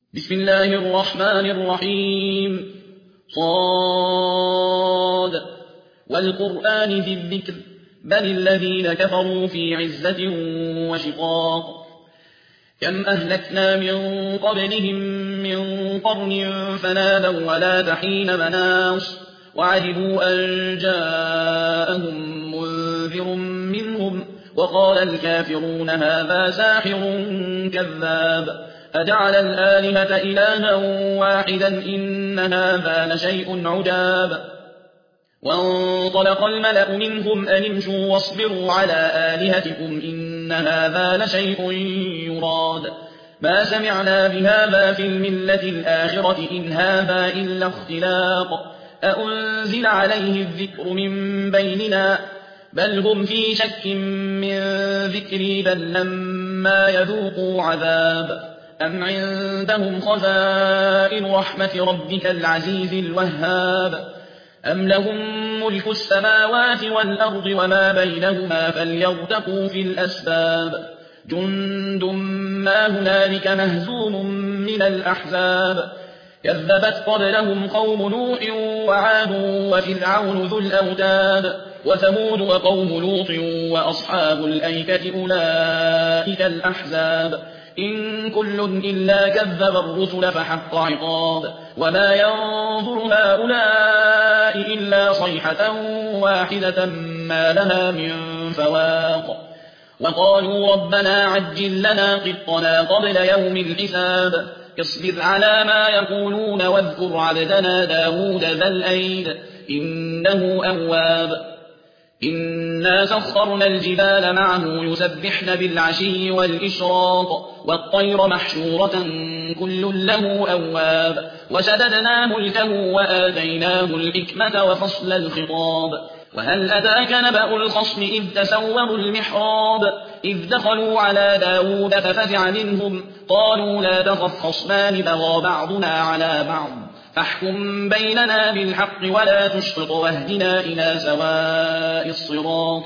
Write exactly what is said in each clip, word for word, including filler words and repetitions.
بسم الله الرحمن الرحيم. صاد والقرآن ذي الذكر بل الذين كفروا في عزة وشقاق. كم أهلكنا من قبلهم من قرن فنادوا ولا تحين مناص وعجبوا أن جاءهم منذر منهم وقال الكافرون هذا ساحر كذاب أجعل الآلهة إلها واحدا إن هذا لشيء عجاب. وانطلق الملأ منهم أن امشوا واصبروا على آلهتكم إن هذا لشيء يراد ما سمعنا بهذا في الملة الآخرة إن هذا إلا اختلاق أأنزل عليه الذكر من بيننا بل هم في شك من ذكري بل لما يذوقوا عذاب أم عندهم خزائن رحمة ربك العزيز الوهاب أم لهم ملك السماوات والأرض وما بينهما فليرتقوا في الأسباب جند ما هنالك مهزوم من الأحزاب كذبت قبلهم قوم نوح وعاد وفرعون ذو الأوتاد وثمود وقوم لوط وأصحاب الأيكة أولئك الأحزاب إن كل إلا كذب الرسل فحق عقاب وما ينظر هؤلاء إلا صيحة واحدة ما لها من فواق وقالوا ربنا عجل لنا قطنا قبل يوم الحساب اصبر على ما يقولون واذكر عبدنا داود ذا الأيد إنه أواب إنا سخرنا الجبال معه يسبحن بالعشي والإشراق والطير محشورة كل له أواب وشددنا ملكه وآتيناه الحكمة وفصل الخطاب وهل أتاك نبأ الخصم إذ تسوروا المحراب إذ دخلوا على داود ففزع منهم قالوا لا تخف خصمان بغى بعضنا على بعض فاحكم بيننا بالحق ولا تشطط واهدنا إلى سواء الصراط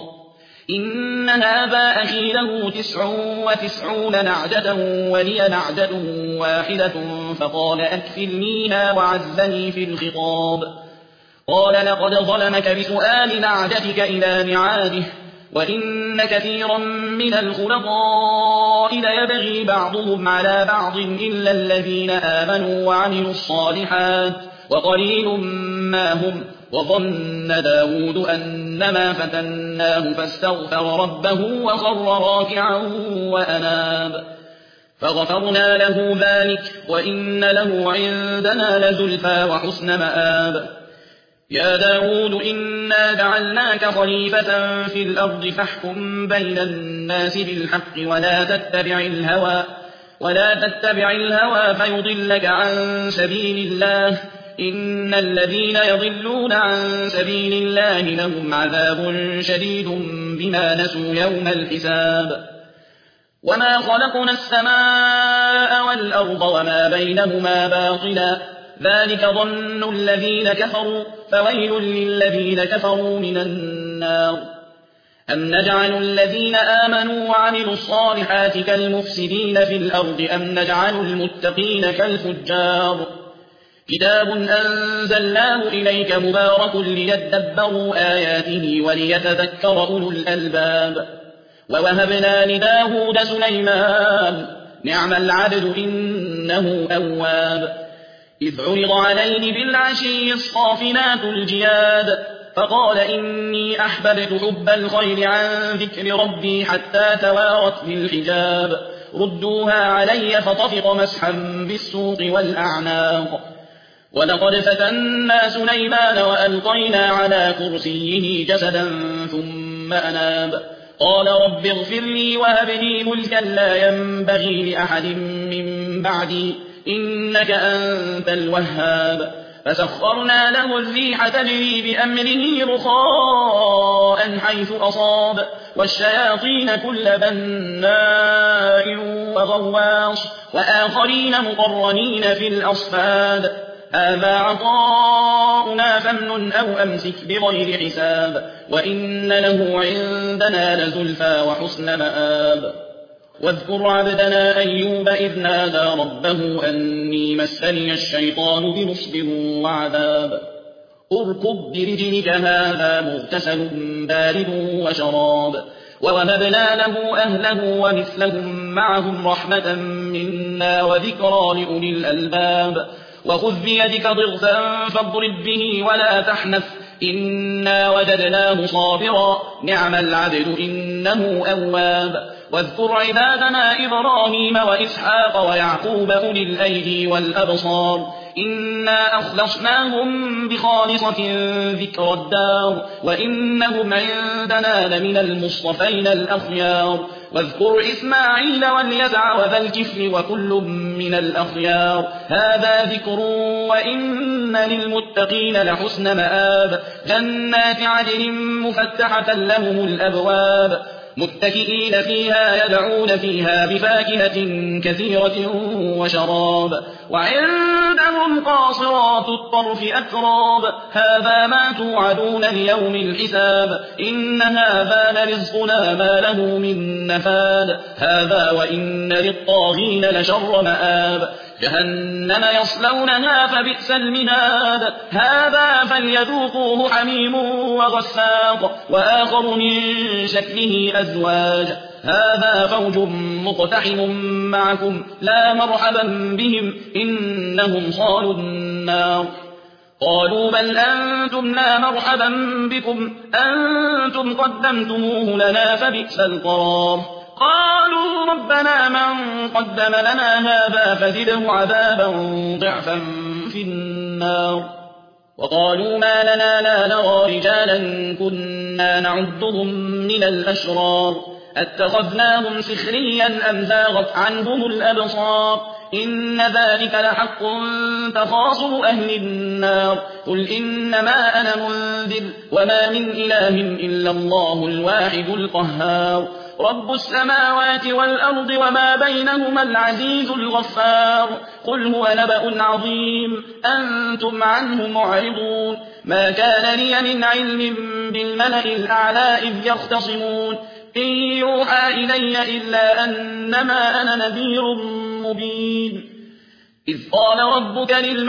إن هذا أخي له تسع وتسعون نعجة ولي نعجة واحدة فقال أكفلنيها وعزني في الخطاب قال لقد ظلمك بسؤال نعجتك إلى نعاده وإن كثيرا من الخلطاء ليبغي بعضهم على بعض إلا الذين آمنوا وعملوا الصالحات وقليل ما هم وظن داود أنما فتناه فاستغفر ربه وخر راكعا وأناب فغفرنا له ذلك وإن له عندنا لزلفى وحسن مآب يا داود إنا جعلناك خليفة في الأرض فاحكم بين الناس بالحق ولا تتبع الهوى ولا تتبع الهوى فيضلك عن سبيل الله إن الذين يضلون عن سبيل الله لهم عذاب شديد بما نسوا يوم الحساب وما خلقنا السماء والأرض وما بينهما باطلا ذلك ظن الذين كفروا فويل للذين كفروا من النار أم نجعل الذين آمنوا وعملوا الصالحات كالمفسدين في الأرض أم نجعل المتقين كالفجار كتاب أنزلناه إليك مبارك ليدبروا آياته وليتذكر أولو الألباب ووهبنا لداود سليمان نعم العبد إنه أواب إذ عرض عليه بالعشي الصافنات الجياد فقال إني أحببت حب الخير عن ذكر ربي حتى توارت بالحجاب ردوها علي فطفق مسحا بالسوق والأعناق ولقد فتنا سليمان وألقينا على كرسيه جسدا ثم أناب قال رب اغفر لي وهب لي ملكا لا ينبغي لأحد من بعدي إنك أنت الوهاب فسخرنا له الريح تجري بأمره رخاء حيث أصاب والشياطين كل بناء وغواص وآخرين مقرنين في الأصفاد هذا عطاؤنا فامنن أو أمسك بغير حساب وإن له عندنا لزلفى وحسن مآب واذكر عبدنا أيوب إذ نادى ربه أني مسني الشيطان بنصب وعذاب اركض برجلك هذا مغتسل بارد وشراب ووهبنا له أهله ومثلهم معهم رحمة منا وذكرى لأولي الألباب وخذ بيدك ضغثا فاضرب به ولا تحنث إنا وجدناه صابرا نعم العبد إنه أواب واذكر عبادنا إبراهيم وإسحاق ويعقوب أولي الأيدي والأبصار إنا أخلصناهم بخالصة ذكر الدار وإنهم عندنا لمن المصطفين الأخيار واذكر إسماعيل واليسع وذا الكفل وكل من الأخيار هذا ذكر وإن للمتقين لحسن مآب جنات عدن مفتحة لهم الأبواب متكئين فيها يدعون فيها بفاكهة كثيرة وشراب وعندهم قاصرات الطرف أتراب هذا ما توعدون ليوم الحساب إن هذا لرزقنا ما له من نفاد هذا وإن للطاغين لشر مآب جهنم يصلونها فبئس المهاد هذا فليذوقوه حميم وغساق وآخر من شكله أزواج هذا فوج مقتحم معكم لا مرحبا بهم إنهم صالوا النار قالوا بل أنتم لا مرحبا بكم أنتم قدمتموه لنا فبئس القرار قالوا ربنا من قدم لنا هذا فزده عذابا ضعفا في النار وقالوا ما لنا لا نرى رجالا كنا نعدهم من الأشرار اتخذناهم سخريا أم زاغت عنهم الأبصار إن ذلك لحق تخاصم أهل النار قل إنما أنا منذر وما من إله إلا الله الواحد القهار رب السماوات والأرض وما بينهما العزيز الغفار قل هو نبأ عظيم أنتم عنه معرضون ما كان لي من علم بالملأ الأعلى إذ يختصمون إن يوحى إلي إلا أنما أنا نذير مبين إذ قال ربك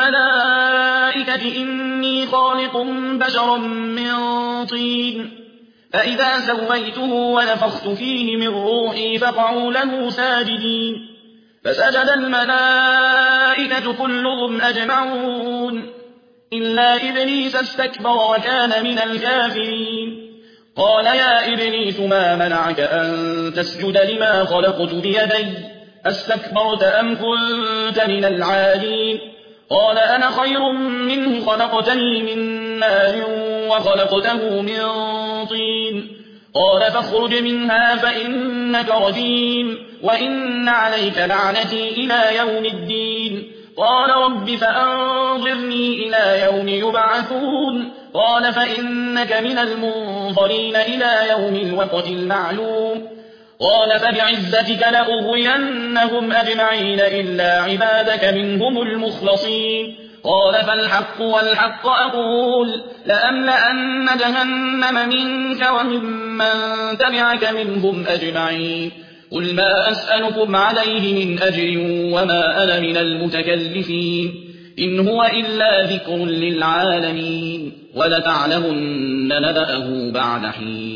للملائكة إني خالق بشرا من طين فإذا سويته ونفخت فيه من روحي فقعوا له ساجدين فسجد الملائكة كلهم أجمعون إلا إبليس استكبر وكان من الكافرين قال يا إبليس ما منعك أن تسجد لما خلقت بيدي أستكبرت أم كنت من العالين قال أنا خير منه خلقتني من نار وخلقته من طين قال فاخرج منها فإنك رجيم وإن عليك لعنتي إلى يوم الدين قال رب فأنظرني إلى يوم يبعثون قال فإنك من المنظرين إلى يوم الوقت المعلوم قال فبعزتك لأغوينهم أجمعين إلا عبادك منهم المخلصين قال فالحق والحق أقول لأملأن جهنم منك وممن تبعك منهم أجمعين قل ما أسألكم عليه من أجر وما أنا من المتكلفين إن هو إلا ذكر للعالمين ولتعلمن نبأه بعد حين